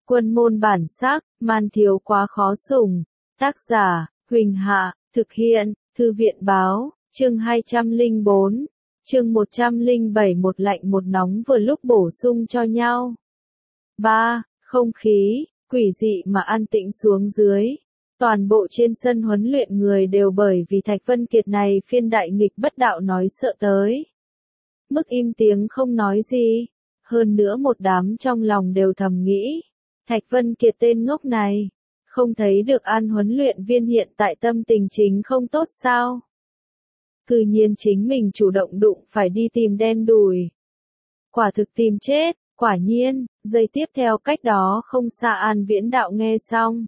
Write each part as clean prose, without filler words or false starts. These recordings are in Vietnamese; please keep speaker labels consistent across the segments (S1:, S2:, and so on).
S1: Quân môn bản sắc, man thiếu quá khó sủng. Tác giả, Huỳnh Hạ, thực hiện, Thư viện báo, chương 204, chương 107 một lạnh một nóng vừa lúc bổ sung cho nhau. 3. Không khí, quỷ dị mà an tĩnh xuống dưới. Toàn bộ trên sân huấn luyện người đều bởi vì Thạch Vân Kiệt này phiên đại nghịch bất đạo nói sợ tới. Mức im tiếng không nói gì. Hơn nữa một đám trong lòng đều thầm nghĩ. Thạch Vân Kiệt tên ngốc này. Không thấy được An huấn luyện viên hiện tại tâm tình chính không tốt sao? Cư nhiên chính mình chủ động đụng phải đi tìm đen đủi. Quả thực tìm chết, quả nhiên, giây tiếp theo cách đó không xa An Viễn Đạo nghe xong.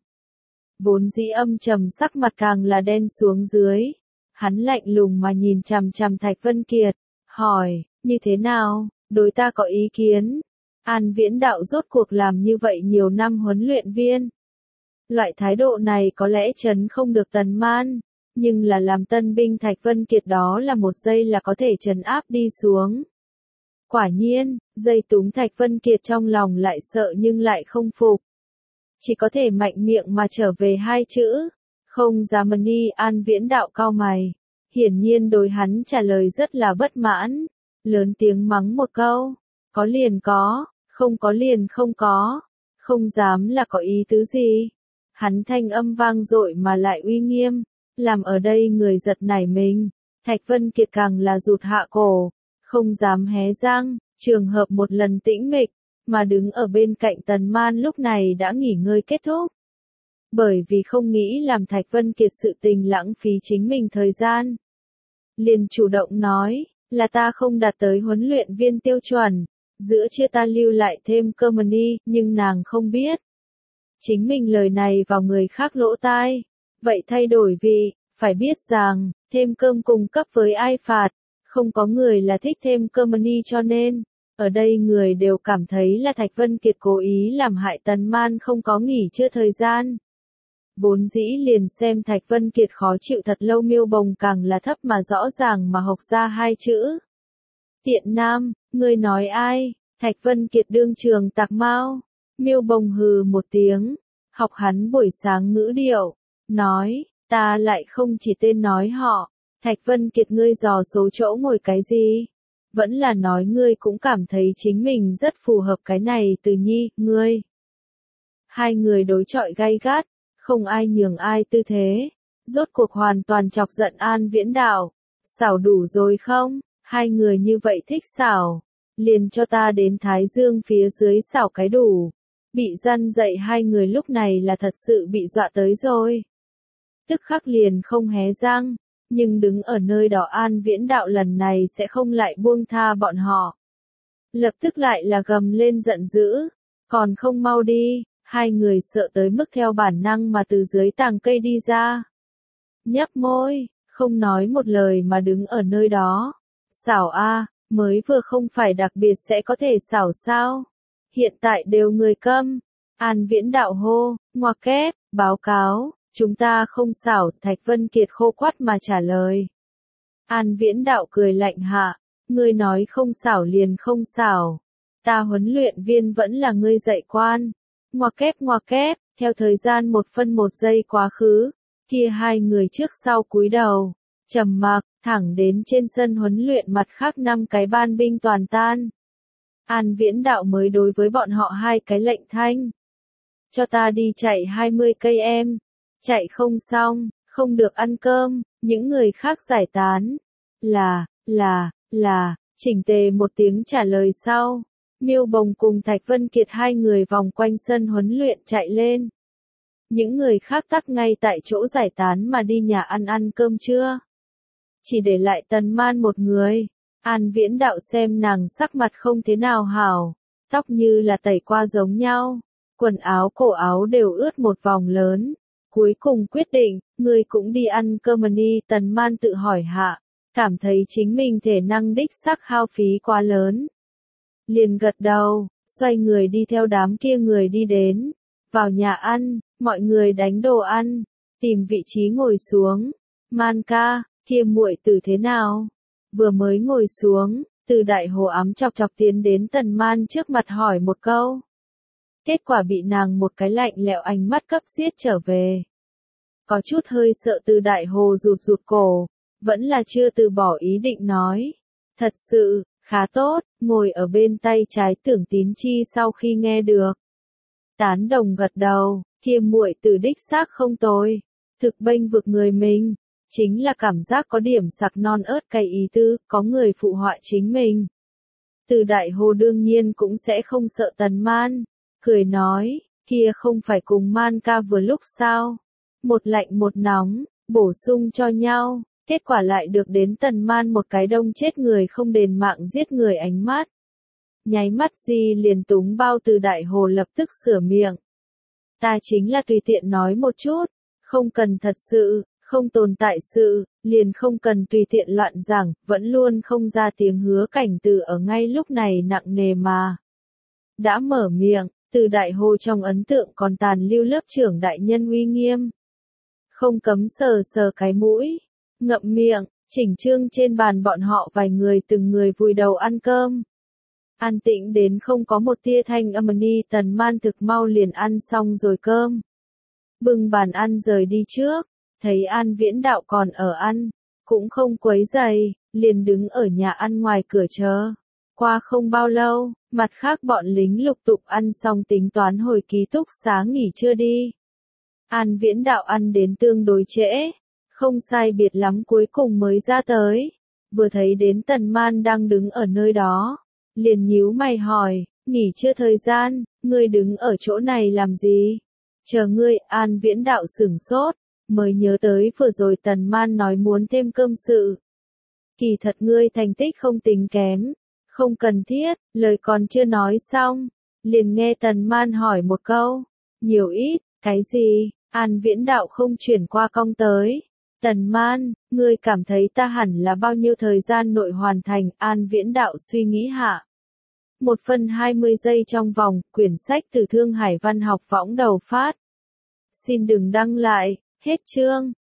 S1: Vốn dĩ âm trầm sắc mặt càng là đen xuống dưới. Hắn lạnh lùng mà nhìn chằm chằm Thạch Vân Kiệt, hỏi, như thế nào, đối ta có ý kiến? An Viễn Đạo rốt cuộc làm như vậy nhiều năm huấn luyện viên. Loại thái độ này có lẽ trấn không được Tần Man, nhưng là làm tân binh Thạch Vân Kiệt đó là một giây là có thể trấn áp đi xuống. Quả nhiên, dây túng Thạch Vân Kiệt trong lòng lại sợ nhưng lại không phục. Chỉ có thể mạnh miệng mà trở về hai chữ, không dám ni. An Viễn Đạo cau mày, hiển nhiên đối hắn trả lời rất là bất mãn, lớn tiếng mắng một câu, có liền có, không có liền không có, không dám là có ý tứ gì. Hắn thanh âm vang dội mà lại uy nghiêm, làm ở đây người giật nảy mình. Thạch Vân Kiệt càng là rụt hạ cổ, không dám hé răng. Trường hợp một lần tĩnh mịch, mà đứng ở bên cạnh Tần Man lúc này đã nghỉ ngơi kết thúc. Bởi vì không nghĩ làm Thạch Vân Kiệt sự tình lãng phí chính mình thời gian. Liền chủ động nói, là ta không đạt tới huấn luyện viên tiêu chuẩn, giữa chia ta lưu lại thêm cơ mần đi, nhưng nàng không biết. Chính mình lời này vào người khác lỗ tai, vậy thay đổi vị, phải biết rằng, thêm cơm cùng cấp với ai phạt, không có người là thích thêm cơm money cho nên, ở đây người đều cảm thấy là Thạch Vân Kiệt cố ý làm hại Tần Man không có nghỉ trưa thời gian. Vốn dĩ liền xem Thạch Vân Kiệt khó chịu thật lâu Miêu Bồng càng là thấp mà rõ ràng mà học ra hai chữ. Tiện nam, ngươi nói ai? Thạch Vân Kiệt đương trường tạc mau. Miêu Bồng hừ một tiếng, học hắn buổi sáng ngữ điệu, nói, ta lại không chỉ tên nói họ. Thạch Vân Kiệt ngươi dò số chỗ ngồi cái gì? Vẫn là nói ngươi cũng cảm thấy chính mình rất phù hợp cái này từ nhi, ngươi. Hai người đối chọi gay gắt, không ai nhường ai tư thế. Rốt cuộc hoàn toàn chọc giận An Viễn Đạo. Xảo đủ rồi không? Hai người như vậy thích xảo. Liền cho ta đến Thái Dương phía dưới xảo cái đủ. Bị răn dậy hai người lúc này là thật sự bị dọa tới rồi. Tức khắc liền không hé răng. Nhưng đứng ở nơi đó An Viễn Đạo lần này sẽ không lại buông tha bọn họ. Lập tức lại là gầm lên giận dữ. Còn không mau đi. Hai người sợ tới mức theo bản năng mà từ dưới tàng cây đi ra. Nhấp môi, không nói một lời mà đứng ở nơi đó. Xảo a, mới vừa không phải đặc biệt sẽ có thể xảo sao? Hiện tại đều người câm. An Viễn Đạo hô, ngoặc kép, báo cáo, chúng ta không xảo. Thạch Vân Kiệt khô quắt mà trả lời. An Viễn Đạo cười lạnh hạ, ngươi nói không xảo liền không xảo. Ta huấn luyện viên vẫn là ngươi dạy quan. Ngoặc kép, theo thời gian 1 phân 1 giây quá khứ, kia hai người trước sau cúi đầu, trầm mặc, thẳng đến trên sân huấn luyện mặt khác 5 cái ban binh toàn tan. An Viễn Đạo mới đối với bọn họ hai cái lệnh thanh. Cho ta đi chạy 20 cây em. Chạy không xong, không được ăn cơm, những người khác giải tán. Là, chỉnh tề một tiếng trả lời sau. Miêu Bồng cùng Thạch Vân Kiệt hai người vòng quanh sân huấn luyện chạy lên. Những người khác tắc ngay tại chỗ giải tán mà đi nhà ăn cơm trưa. Chỉ để lại Tần Man một người. An Viễn Đạo xem nàng sắc mặt không thế nào hảo, tóc như là tẩy qua giống nhau, quần áo cổ áo đều ướt một vòng lớn. Cuối cùng quyết định, người cũng đi ăn cơm đi. Tần Man tự hỏi hạ, cảm thấy chính mình thể năng đích xác hao phí quá lớn. Liền gật đầu, xoay người đi theo đám kia người đi đến. Vào nhà ăn, mọi người đánh đồ ăn, tìm vị trí ngồi xuống. Man ca, kia muội tử thế nào? Vừa mới ngồi xuống, Từ Đại Hồ ám chọc chọc tiến đến Tần Man trước mặt hỏi một câu. kết quả bị nàng một cái lạnh lẽo ánh mắt cấp giết trở về. Có chút hơi sợ Từ Đại Hồ rụt rụt cổ, vẫn là chưa từ bỏ ý định nói. Thật sự, khá tốt, ngồi ở bên tay trái Tưởng Tín Chi sau khi nghe được. Tán đồng gật đầu, kia muội tử đích xác không tồi, thực bênh vực người mình, chính là cảm giác có điểm sặc non ớt cay ý tứ, có người phụ họa chính mình. Từ Đại Hồ đương nhiên cũng sẽ không sợ Tần Man, cười nói, kia không phải cùng Man ca vừa lúc sao, một lạnh một nóng, bổ sung cho nhau, kết quả lại được đến Tần Man một cái đông chết người không đền mạng giết người ánh mắt. Nháy mắt gì liền túng bao Từ Đại Hồ lập tức sửa miệng. Ta chính là tùy tiện nói một chút, không cần thật sự, không tồn tại sự, liền không cần tùy tiện loạn giảng, vẫn luôn không ra tiếng hứa cảnh từ ở ngay lúc này nặng nề mà. Đã mở miệng, Từ Đại Hồ trong ấn tượng còn tàn lưu lớp trưởng đại nhân uy nghiêm. Không cấm sờ sờ cái mũi, ngậm miệng, chỉnh trương trên bàn bọn họ vài người từng người vùi đầu ăn cơm. An tĩnh đến không có một tia thanh âm ni. Tần Man thực mau liền ăn xong rồi cơm. Bưng bàn ăn rời đi trước, thấy An Viễn Đạo còn ở ăn, cũng không quấy rầy, liền đứng ở nhà ăn ngoài cửa chờ. Qua không bao lâu, mặt khác bọn lính lục tục ăn xong tính toán hồi ký túc xá nghỉ trưa đi. An Viễn Đạo ăn đến tương đối trễ, không sai biệt lắm cuối cùng mới ra tới. Vừa thấy đến Tần Man đang đứng ở nơi đó, liền nhíu mày hỏi, nghỉ trưa thời gian, ngươi đứng ở chỗ này làm gì? Chờ ngươi. An Viễn Đạo sửng sốt, mới nhớ tới vừa rồi Tần Man nói muốn thêm cơm sự. Kỳ thật ngươi thành tích không tính kém, không cần thiết, lời còn chưa nói xong, liền nghe Tần Man hỏi một câu, nhiều ít, cái gì? An Viễn Đạo không chuyển qua cong tới. Tần Man, ngươi cảm thấy ta hẳn là bao nhiêu thời gian nội hoàn thành? An Viễn Đạo suy nghĩ hạ. 1 phân 20 giây trong vòng, quyển sách từ Thương Hải Văn học võng đầu phát. Xin đừng đăng lại, hết chương.